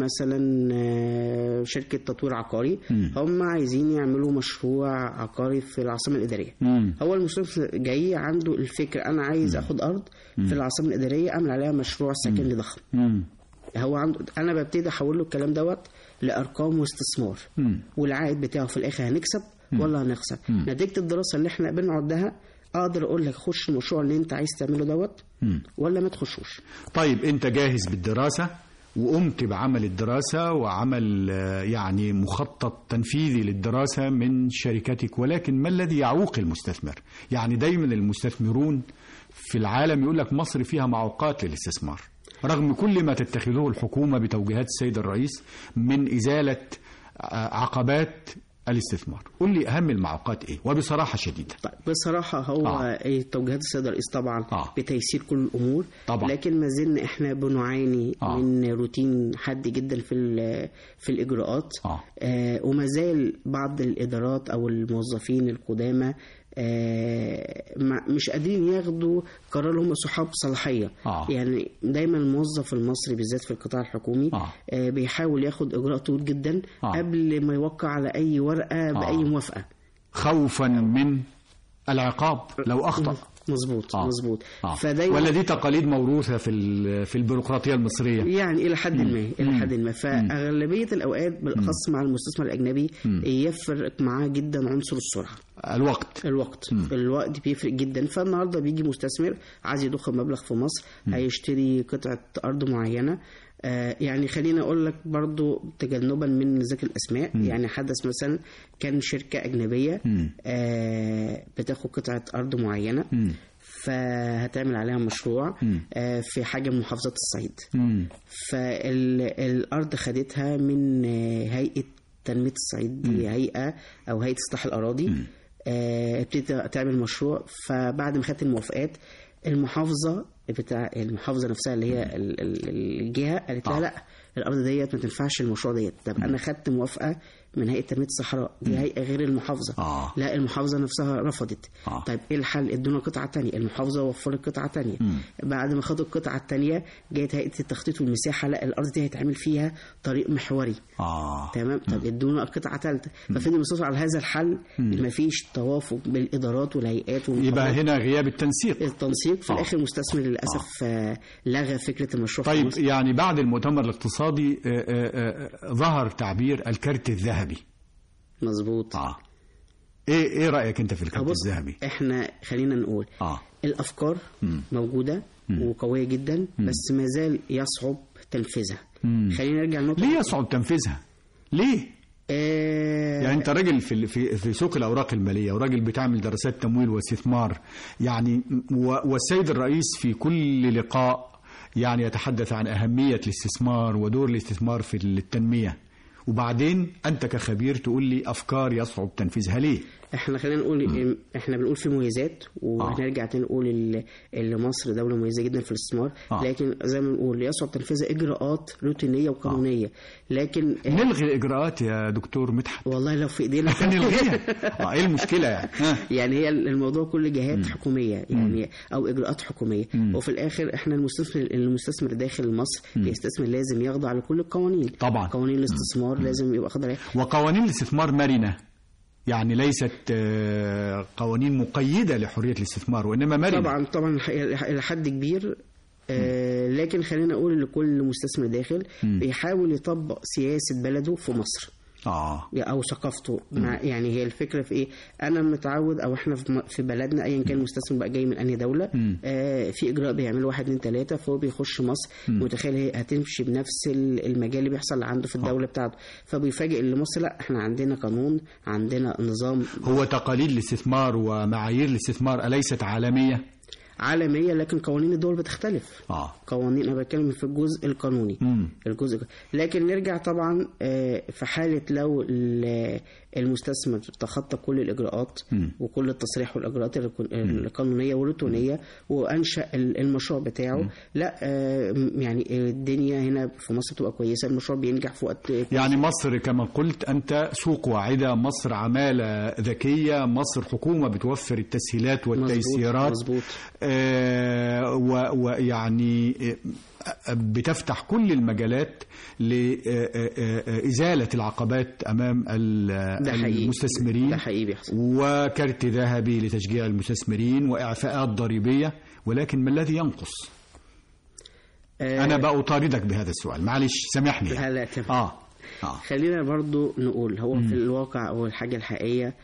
مثلا شركة تطوير عقاري، هم عايزين يعملوا مشروع عقاري في العاصمة الإدارية. هو المستثمر جاي عنده الفكر، أنا عايز أخد أرض في العاصمة الإدارية أعمل عليها مشروع سكني ضخم. هو عنده، أنا ببتدي أحول له الكلام دوت لأرقام واستثمار، والعائد بتاعه في الآخر هنكسب ولا هنخسر. نتيجة الدراسة اللي احنا بنعدها اقدر اقول لك خش المشروع اللي انت عايز تعمله دوت ولا ما تخشوش. طيب انت جاهز بالدراسة وقمت بعمل الدراسة وعمل يعني مخطط تنفيذي للدراسة من شركتك، ولكن ما الذي يعوق المستثمر؟ يعني دايما المستثمرون في العالم يقول لك مصر فيها معوقات للاستثمار رغم كل ما تتخذه الحكومة بتوجيهات السيد الرئيس من إزالة عقبات الاستثمار. قل لي أهم المعوقات إيه وبصراحة شديدة؟ طيب بصراحة هو توجيهات السيد الرئيس طبعا بتيسير كل الأمور طبعا. لكن ما زلنا إحنا بنعاني من روتين حاد جدا في الإجراءات. وما زال بعض الإدارات أو الموظفين القدامى مش قادرين ياخدوا قرار، هم صحاب صلاحية. يعني دايما الموظف المصري بالذات في القطاع الحكومي بيحاول ياخد إجراء طويل جدا قبل ما يوقع على أي ورقة بأي موافقة، خوفا من العقاب لو أخطأ. مظبوط. ولا دي تقاليد موروثة في البيروقراطية المصرية يعني إلى حد ما فأغلبية الأوقات بالأخص مع المستثمر الأجنبي يفرق معاه جدا عنصر السرعة. الوقت بيفرق جدا. فالنهارده بيجي مستثمر عايز يضخ مبلغ في مصر، هيشتري قطعة أرض معينة. يعني خلينا أقول لك برضو تجنبا من ذكر الأسماء، يعني حدث مثلا كان شركة أجنبية بتاخد قطعة أرض معينة فهتعمل عليها مشروع في حاجة من محافظات الصعيد. فالأرض خدتها من هيئة تنمية الصعيد، دي هيئة أو هيئة إصلاح الأراضي. ابتدت تعمل مشروع، فبعد ما خدت الموافقات المحافظة نفسها اللي هي الجهة قالت لها لا، الأرض ديت ما تنفعش المشروع ديت. طب أنا خدت موافقة من هيئة تنمية الصحراء، دي هيئة غير المحافظة. لا، المحافظة نفسها رفضت. طيب إيه الحل؟ ادونا قطعة تانية. المحافظة وفرت قطعة تانية. بعد ما خدوا القطعة التانية جاءت هيئة التخطيط والمساحة، لا الأرض دي هيتعمل فيها طريق محوري. تمام. طب ادونا قطعة ثالثة. ففضل مصر على هذا الحل، ما فيش توافق بالإدارات والهيئات. يبقى هنا غياب التنسيق في الآخر المستثمر للأسف لغى فكرة المشروع. طيب يعني بعد المؤتمر الاقتصادي ظهر تعبير الكارت الذهبي. مظبوط. ايه رأيك انت في الكارت الذهبي؟ احنا خلينا نقول الافكار موجودة وقوية جدا، بس ما زال يصعب تنفيذها. خلينا نرجع لنقطة، ليه يصعب تنفيذها؟ ليه؟ يعني انت راجل في سوق الاوراق الماليه وراجل بتعمل دراسات تمويل واستثمار، يعني والسيد الرئيس في كل لقاء يعني يتحدث عن اهميه الاستثمار ودور الاستثمار في التنميه، وبعدين أنت كخبير تقول لي أفكار يصعب تنفيذها ليه؟ احنا خلينا نقول احنا بنقول في مميزات، وهنرجع تاني نقول ان مصر دولة مميزة جدا في الاستثمار. لكن زي ما بنقول يصعب تنفيذها إجراءات روتينية وقانونية. لكن نلغي الإجراءات يا دكتور مدحت. والله لو في إيدينا نلغيها. ايه المشكلة يعني؟ يعني هي الموضوع كل جهات حكومية يعني أو إجراءات حكومية. وفي الآخر احنا المستثمر داخل مصر يستثمر لازم يخضع لكل القوانين. طبعا قوانين الاستثمار لازم يبقى خاضع. وقوانين الاستثمار مرنة يعني ليست قوانين مقيدة لحرية الاستثمار وإنما مرنة. طبعا إلى حد كبير. لكن خلينا أقول لكل مستثمر داخل بيحاول يطبق سياسة بلده في مصر أو ثقافته. يعني هي الفكرة في إيه؟ أنا متعود أو إحنا في بلدنا أيا كان المستثمر بقى جاي من أي دولة في إجراء بيعمل 1 2 3 فهو بيخش مصر متخيل هي هتمشي بنفس المجال اللي بيحصل عنده في الدولة بتاعته، فبيفاجئ اللي مصر لا إحنا عندنا قانون، عندنا نظام. هو تقاليد الاستثمار ومعايير الاستثمار أليست عالمية، لكن قوانين الدول بتختلف. قوانين أنا بتكلم في الجزء القانوني. لكن نرجع طبعا في حالة لو المستثمر تخطى كل الإجراءات وكل التصريح والإجراءات القانونية والروتينية وأنشأ المشروع بتاعه، لا يعني الدنيا هنا في مصر بتبقى كويسة، المشروع بينجح في وقت يعني مصر كما قلت أنت سوق واعدة، مصر عمالة ذكية، مصر حكومة بتوفر التسهيلات والتيسيرات. مظبوط. ويعني بتفتح كل المجالات لإزالة العقبات أمام المستثمرين. ده حقيقي بيحصل. وكارت ذهبي لتشجيع المستثمرين وإعفاءات ضريبية، ولكن ما الذي ينقص؟ أنا بأطاردك بهذا السؤال، معلش سامحني. لا تمام. خلينا برضو نقول هو في الواقع أو الحاجة الحقيقية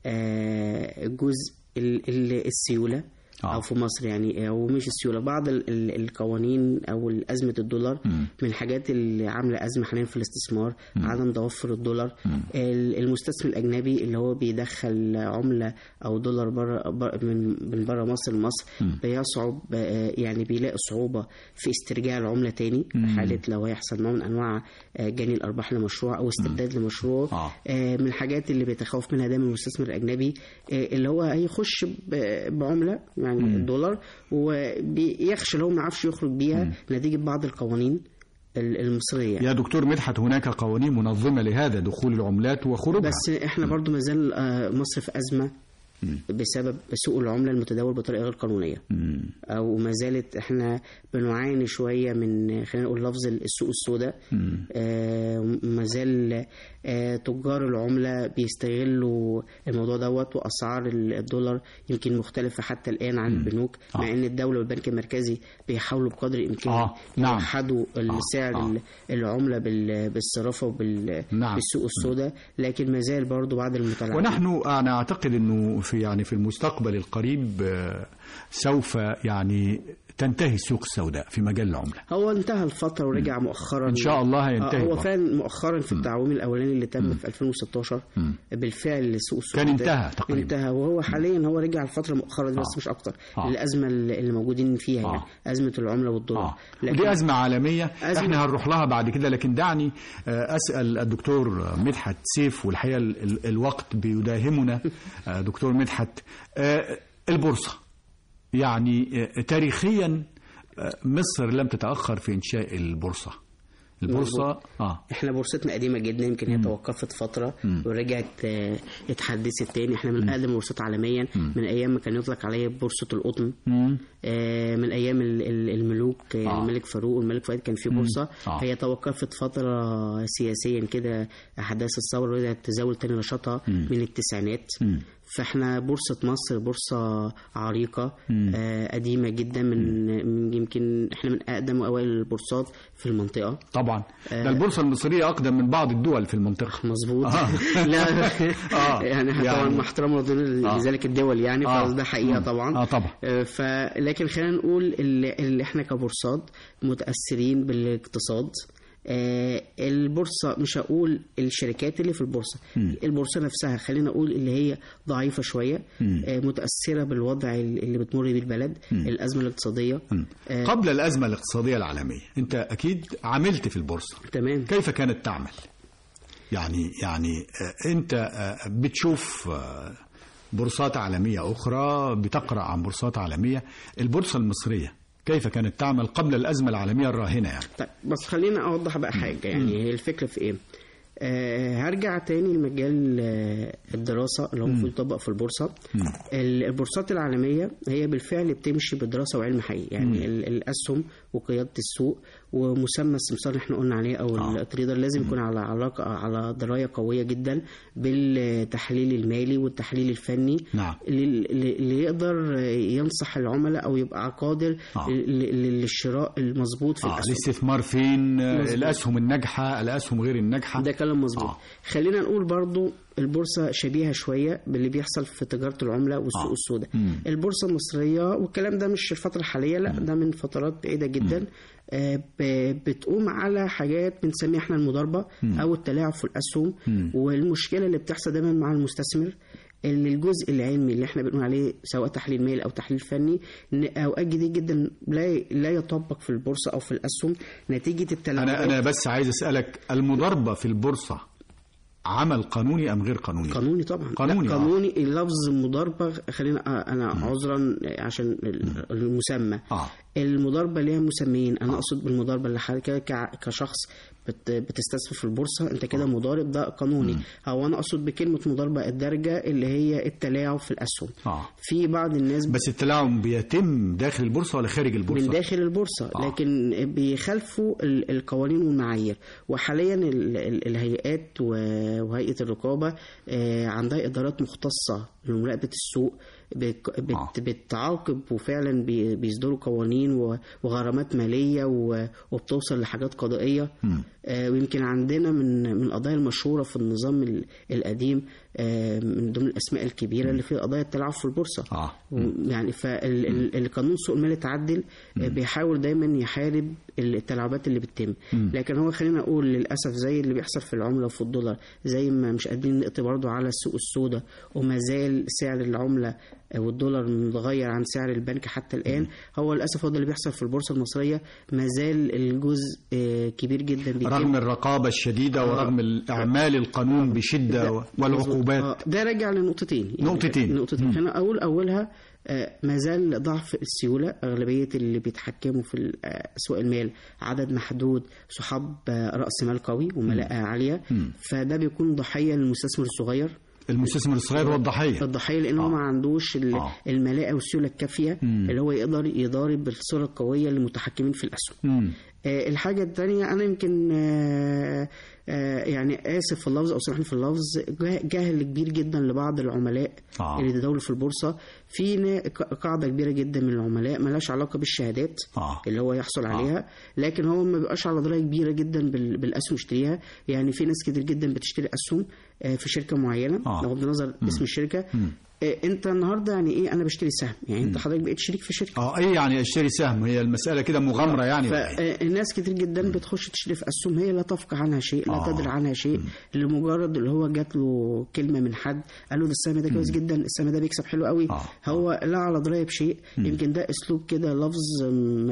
جزء السيولة أو في مصر يعني، أو مش السيولة، بعض القوانين أو أزمة الدولار من الحاجات اللي عاملة أزمة حاليا في الاستثمار. عدم توفر الدولار، المستثمر الأجنبي اللي هو بيدخل عملة أو دولار من بره مصر لمصر بيصعب، يعني بيلاقي صعوبة في استرجاع العملة تاني حالة لو هيحصل نوع من أنواع جني الأرباح لمشروع أو استبداد لمشروع. من الحاجات اللي بيتخوف منها دايما المستثمر الأجنبي اللي هو هيخش بعملة يعني الدولار وبيخشى لو ما عرفش يخرج بيها نتيجة بعض القوانين المصرية. يا دكتور مدحت، هناك قوانين منظمة لهذا، دخول العملات وخروجها، بس احنا برضو مازال مصر في أزمة بسبب سوق العملة المتداول بطريقة غير قانونية، أو ما زالت إحنا بنعاني شوية من خلينا نقول لفظ السوق السوداء. ما زال تجار العملة بيستغلوا الموضوع دوت، وأسعار الدولار يمكن مختلفة حتى الآن عن البنوك، مع إن الدولة والبنك المركزي بيحاولوا بقدر الإمكان يوحدوا السعر العملة بالصرافة بالسوق السوداء، لكن ما زال برضو بعض المتلاعبين. ونحن أنا أعتقد إنه في المستقبل القريب سوف يعني تنتهي السوق السوداء في مجال العملة. هو انتهى الفترة ورجع مؤخرا إن شاء الله هينتهي. هو فعلا مؤخرا في التعويم الأولاني اللي تم في 2016 بالفعل السوق السوداء كان انتهى تقريبا. انتهى، وهو حاليا هو رجع الفترة مؤخرا بس مش أكتر الأزمة اللي موجودين فيها يعني أزمة العملة والدولار. دي أزمة عالمية احنا هنروح لها بعد كده، لكن دعني أسأل الدكتور مدحت سيف، والحقيقة الوقت بيداهمنا. دكتور مدحت، البورصة يعني تاريخيا مصر لم تتأخر في إنشاء البورصة. احنا بورصتنا قديمة جدا، يمكن هي توقفت فترة ورجعت اتحدثت تاني. احنا من أقدم البورصات عالميا، من أيام ما كان يطلق عليها بورصة القطن، من أيام الملوك، الملك فاروق والملك فؤاد كان في بورصة. هي توقفت فترة سياسيا كده، أحداث الثورة بدأت تزاول تاني نشاطها من التسعينات. فاحنا بورصة مصر بورصة عريقة قديمة جدا، من يمكن احنا من أقدم وأوائل البورصات في المنطقة. طبعا ده البورصة المصرية أقدم من بعض الدول في المنطقة. مظبوط. لا يعني طبعا مع احترام لذلك الدول يعني فده حقيقة طبعا. طبعا. لكن خلينا نقول اللي احنا كبورصات متأثرين بالاقتصاد. البورصة مش هقول الشركات اللي في البورصة، البورصة نفسها خلينا نقول اللي هي ضعيفة شوية، متأثرة بالوضع اللي بتمر بيه البلد، الأزمة الاقتصادية. قبل الأزمة الاقتصادية العالمية أنت أكيد عملت في البورصة. تمام. كيف كانت تعمل؟ يعني أنت بتشوف بورصات عالمية أخرى، بتقرأ عن بورصات عالمية، البورصة المصرية كيف كانت تعمل قبل الأزمة العالمية الراهنة يعني؟ طيب بس خلينا أوضح بقى حاجة، يعني هي الفكرة في إيه؟ ارجع تاني لمجال الدراسه اللي هو المفروض يطبق في البورصه. البورصات العالميه هي بالفعل بتمشي بدراسه وعلم حقيقي، يعني الاسهم وقياده السوق ومسمى السمسار اللي احنا قلنا عليه او التريدر لازم يكون على علاقه على درايه قويه جدا بالتحليل المالي والتحليل الفني. نعم. اللي يقدر ينصح العملاء او يبقى قادر للشراء المظبوط في الاسهم. الاستثمار فين، الاسهم الناجحه، الاسهم غير الناجحه. ده كلام مظبوط. خلينا نقول برضو البورصة شبيهة شوية باللي بيحصل في تجارة العملة والسوق السوداء. البورصة المصرية، والكلام ده مش الفترة الحالية، لا ده من فترات بعيدة جدا، بتقوم على حاجات بنسميها احنا المضاربة أو التلاعب في الأسهم. والمشكلة اللي بتحصل دايما مع المستثمر ان الجزء العلمي اللي احنا بنقول عليه سواء تحليل مالي او تحليل فني اوقات جديد جدا لا يطبق في البورصة او في الأسهم نتيجة التلاعب. انا بس عايز اسألك، المضاربة في البورصة عمل قانوني ام غير قانوني؟ قانوني طبعا. قانوني. اللفظ مضاربه خلينا انا عذرا عشان المسمى. المضاربه ليها مسميين. انا اقصد بالمضاربه اللي حضرتك كشخص بتستثمر في البورصه انت كده مضارب، ده قانوني. او انا اقصد بكلمه مضاربه الدارجه اللي هي التلاعب في الاسهم. في بعض الناس بس التلاعب بيتم داخل البورصه ولا خارج البورصه؟ من داخل البورصه. لكن بيخالفوا القوانين والمعايير. وحاليا الهيئات وهيئه الرقابه عندها ادارات مختصه لمراقبه السوق بتعاقب، وفعلا بيصدروا قوانين وغرامات ماليه وبتوصل لحاجات قضائيه. ويمكن عندنا من القضايا المشهوره في النظام القديم من ضمن الاسماء الكبيره اللي في قضايا التلاعب في البورصه. يعني فالقانون سوق المال التعدل بيحاول دايما يحارب التلاعبات اللي بتتم. لكن هو خلينا اقول للاسف زي اللي بيحصل في العمله وفي الدولار، زي ما مش قادرين نقضي برضه على السوق السوداء وما زال سعر العمله والدولار متغير عن سعر البنك حتى الآن. هو للأسف هو ده اللي بيحصل في البورصة المصرية. ما زال الجزء كبير جدا بيتم رغم الرقابة الشديدة ورغم الإعمال القانون بشدة والعقوبات. ده راجع لنقطتين. خلينا أقول أولها ما زال ضعف السيولة. أغلبية اللي بيتحكموا في أسواق المال عدد محدود، صحاب رأس مال قوي وملاءة عالية، فده بيكون ضحية للمستثمر الصغير. المستثمر الصغير هو الضحية لأنه ما عندوش الملاءة والسيولة الكافية اللي هو يقدر يضارب بالصورة القوية للمتحكمين في الأسهم. الحاجة الثانية أنا يمكن يعني آسف في اللفظ أو سامحني في اللفظ، جهل كبير جدا لبعض العملاء اللي تداولوا في البورصة. في قاعدة كبيرة جدا من العملاء ملاش علاقة بالشهادات اللي هو يحصل عليها، لكن هو ما بيبقاش على دراية كبيرة جدا بالأسهم يشتريها. يعني في ناس كتير جدا بتشتري أسهم في شركة معينة بغض النظر اسم الشركة. انت النهارده يعني ايه انا بشتري سهم؟ يعني انت حضرتك بقيت شريك في شركه. ايه يعني اشتري سهم؟ هي المساله كده مغامره يعني. فالناس كتير جدا بتخش تشتري في اسهم هي لا تفقه عنها شيء، لا تدري عنها شيء، لمجرد اللي هو جات له كلمه من حد قال له ده السهم ده كويس جدا، السهم ده بيكسب حلو قوي. هو لا على درايه بشيء. يمكن ده اسلوب كده لفظ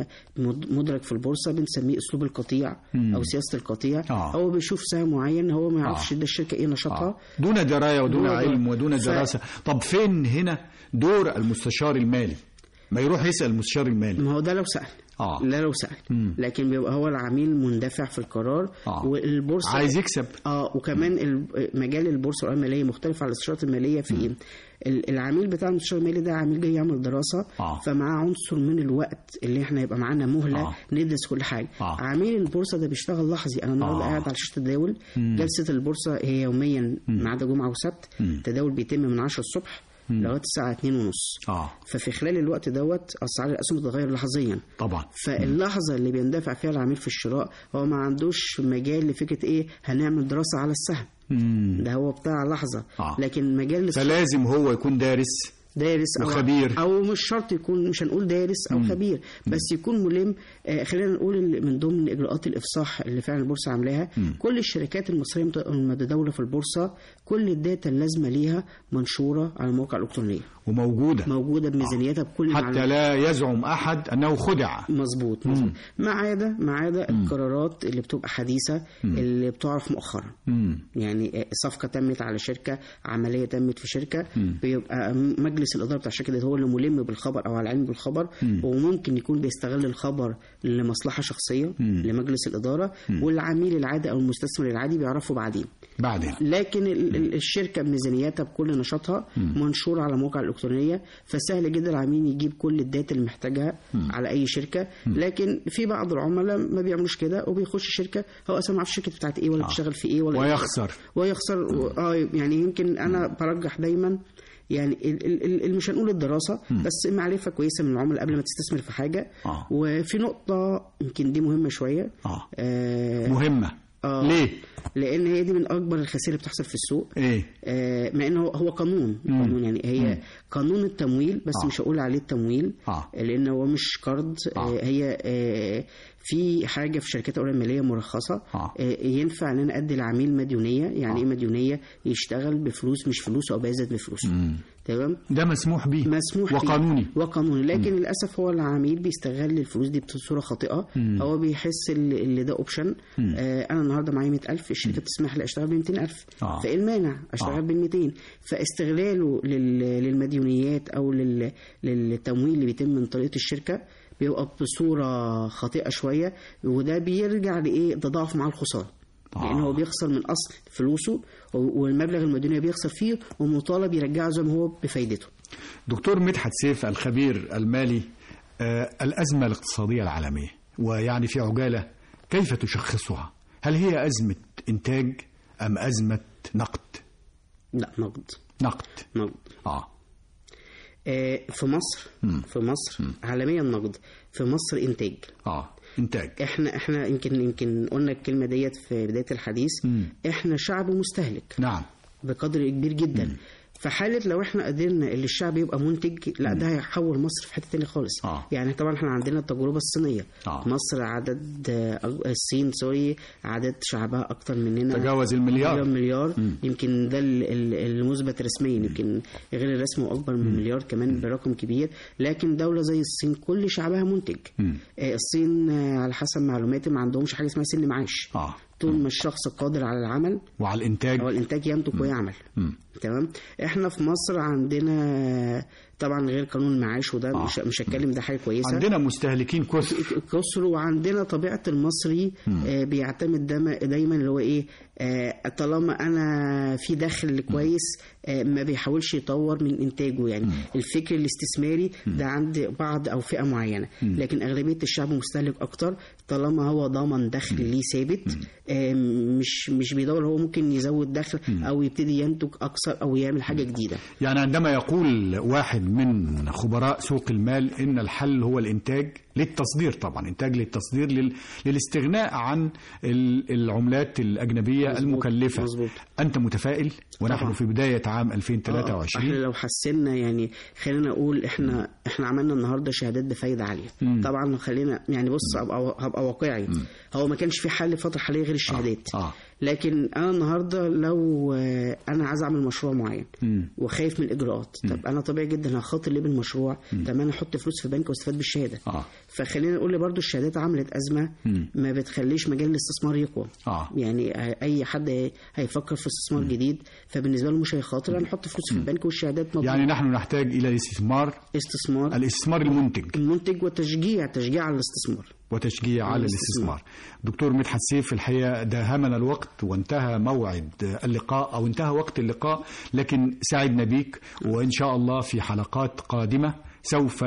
مدرك في البورصه بنسميه اسلوب القطيع او سياسه القطيع. هو بيشوف سهم معين هو ما يعرفش ده الشركه ايه نشاطها، دون درايه ودون علم ودون دراسه. طب فين هنا دور المستشار المالي؟ ما يروح يسأل المستشار المالي. ما هو ده لو سأل. لا لو سأل. لكن بيبقى هو العميل مندفع في القرار. والبورصة عايز يكسب. وكمان مجال البورصة المالية مختلف على الاستشارات المالية في ايه؟ العميل بتاع المستشار المالي ده عميل جاي يعمل دراسة فمعاه عنصر من الوقت اللي احنا يبقى معانا مهلة ندرس كل حاجة. عميل البورصة ده بيشتغل لحظي. انا النهارده قاعد على شاشة التداول. جلسة البورصة هي يوميا ما عدا جمعة وسبت. التداول بيتم من 10 الصبح لغايه الساعه 2:30. ففي خلال الوقت دوت اسعار الاسهم بتتغير لحظيا طبعا. فاللحظه اللي بيندفع فيها العميل في الشراء هو ما عندوش مجال لفكره ايه هنعمل دراسه على السهم. ده هو بتاع لحظه. لكن مجال فلازم هو يكون دارس أو خبير، أو مش شرط يكون، مش هنقول دارس أو خبير، بس يكون ملم. خلينا نقول من ضمن إجراءات الإفصاح اللي فعلا البورصة عاملاها، كل الشركات المصرية المتداولة في البورصة كل الداتا اللازمة ليها منشورة على المواقع الإلكترونية موجودة بميزانيتها بكل حتى لا يزعم أحد أنه خدع. مظبوط. ما عدا القرارات اللي بتبقى حديثة اللي بتعرف مؤخرا. يعني صفقة تمت على شركة، عملية تمت في شركة، بيبقى مجلس الإدارة بتاع الشركة ده هو اللي ملم بالخبر أو على علم بالخبر. وممكن يكون بيستغل الخبر لمصلحة شخصية لمجلس الإدارة، والعميل العادي أو المستثمر العادي بيعرفه بعدين. بعدين لكن الشركه بميزانياتها بكل نشاطها منشوره على المواقع الالكترونيه، فسهل جدا العميل يجيب كل الداتا اللي محتاجها على اي شركه. لكن في بعض العملاء ما بيعملوش كده وبيخش شركه هو اصلا ما يعرفش الشركه بتاعت ايه ولا بتشتغل في ايه ويخسر. يعني يمكن انا برجح دايما يعني مش هنقول الدراسة بس معرفة كويسة من العملاء قبل ما تستثمر في حاجة. وفي نقطة يمكن دي مهمة شوية. مهمة ليه؟ لأن هي دي من أكبر الخسائر اللي بتحصل في السوق. مع إنه هو قانون يعني هي قانون التمويل، بس مش هقول عليه التمويل لأن هو مش قرض. هي في حاجة في شركات الأوراق المالية مرخصة ينفع ان انا ادي العميل مديونية. يعني ايه مديونية؟ يشتغل بفلوس مش فلوس او بيزيد بفلوس. تمام، ده مسموح به وقانوني. لكن للاسف هو العميل بيستغل الفلوس دي بصورة خاطئة. هو بيحس اللي ده اوبشن. انا النهارده معايا 100,000 الشركة تسمح لي اشتغل ب 200,000 فايه المانع اشتغل ب 200. فاستغلاله للمديونيات او للتمويل اللي بيتم من طريقة الشركة بيبقى بصورة خاطئة شوية، وده بيرجع لإيه؟ تضاعف مع الخسارة. لأنه هو بيخسر من أصل فلوسه والمبلغ المديونية بيخسر فيه ومطالب يرجعه زي ما هو بفايدته. دكتور مدحت سيف الخبير المالي، الأزمة الاقتصادية العالمية ويعني في عجالة كيف تشخصها؟ هل هي أزمة إنتاج أم أزمة نقد؟ لا، نقد. في مصر عالميا نقد، في مصر انتاج. احنا يمكن قلنا الكلمه ديت في بدايه الحديث. احنا شعب مستهلك نعم بقدر كبير جدا. في حالة لو احنا قدرنا اللي الشعب يبقى منتج، لا ده هيحول مصر في حتة تانية خالص. يعني طبعا احنا عندنا التجربة الصينية. مصر الصين عدد شعبها اكتر مننا تجاوز المليار. يمكن ده المثبت رسميا، يمكن غير الرسمي واكبر من مليار كمان برقم كبير. لكن دولة زي الصين كل شعبها منتج. الصين على حسب معلوماتي ما عندهمش حاجة اسمها سن معاش. طول ما الشخص قادر على العمل وعلى الانتاج ينتج ويعمل. تمام. احنا في مصر عندنا طبعا غير قانون المعاش، وده مش هتكلم، ده حاجه كويسه. عندنا مستهلكين كسر وعندنا طبيعه المصري بيعتمد دايما اللي هو ايه، طالما انا في دخل كويس ما بيحاولش يطور من انتاجه. يعني الفكر الاستثماري ده عند بعض او فئه معينه، لكن اغلبيه الشعب مستهلك اكتر. طالما هو ضامن دخل ليه ثابت، مش بيدور هو ممكن يزود دخل او يبتدي ينتج اكثر او يعمل حاجه جديده. يعني عندما يقول واحد من خبراء سوق المال ان الحل هو الانتاج للتصدير، طبعا انتاج للتصدير للاستغناء عن العملات الاجنبيه المكلفه. مزبوط. انت متفائل ونحن طبعا في بدايه عام 2023؟ احنا لو حسنا، يعني خلينا نقول احنا عملنا النهارده شهادات بفايده عاليه. طبعا خلينا يعني بص هبقى واقعي. هو ما كانش في حل الفتره الحاليه غير الشهادات. لكن انا النهارده لو انا عايز اعمل مشروع معين وخايف من الاجراءات، طب انا طبيعي جدا هخاطر ليه بالمشروع؟ طب انا احط فلوس في بنك واستفاد بالشهاده. فخلينا نقول برضو الشهادات عملت ازمه ما بتخليش مجال الاستثمار يقوى. يعني اي حد هيفكر في استثمار جديد فبالنسبه له مش هيخاطر انا احط فلوس في البنك والشهادات موجوده. يعني نحن نحتاج الى الاستثمار المنتج وتشجيع على الاستثمار. دكتور مدحت سيف، الحقيقة داهمنا الوقت وانتهى موعد اللقاء أو انتهى وقت اللقاء، لكن سعدنا بيك، وإن شاء الله في حلقات قادمة سوف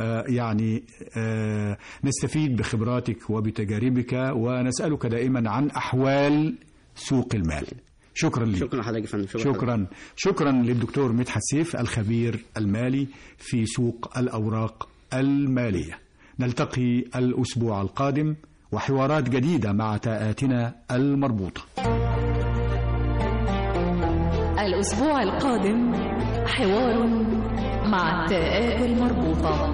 نستفيد بخبراتك وبتجاربك ونسألك دائما عن أحوال سوق المال. شكرا لك. شكرا لحضرتك يا فندم. شكرا للدكتور مدحت سيف الخبير المالي في سوق الأوراق المالية. نلتقي الأسبوع القادم وحوارات جديدة مع تاءاتنا المربوطة. الأسبوع القادم حوار مع التاءات المربوطة.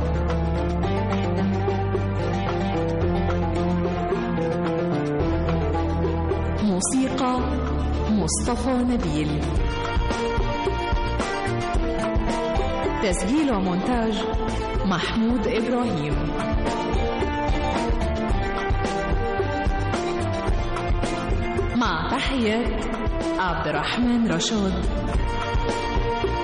موسيقى مصطفى نبيل. تسجيل ومونتاج محمود إبراهيم. مع تحيات عبد الرحمن رشاد.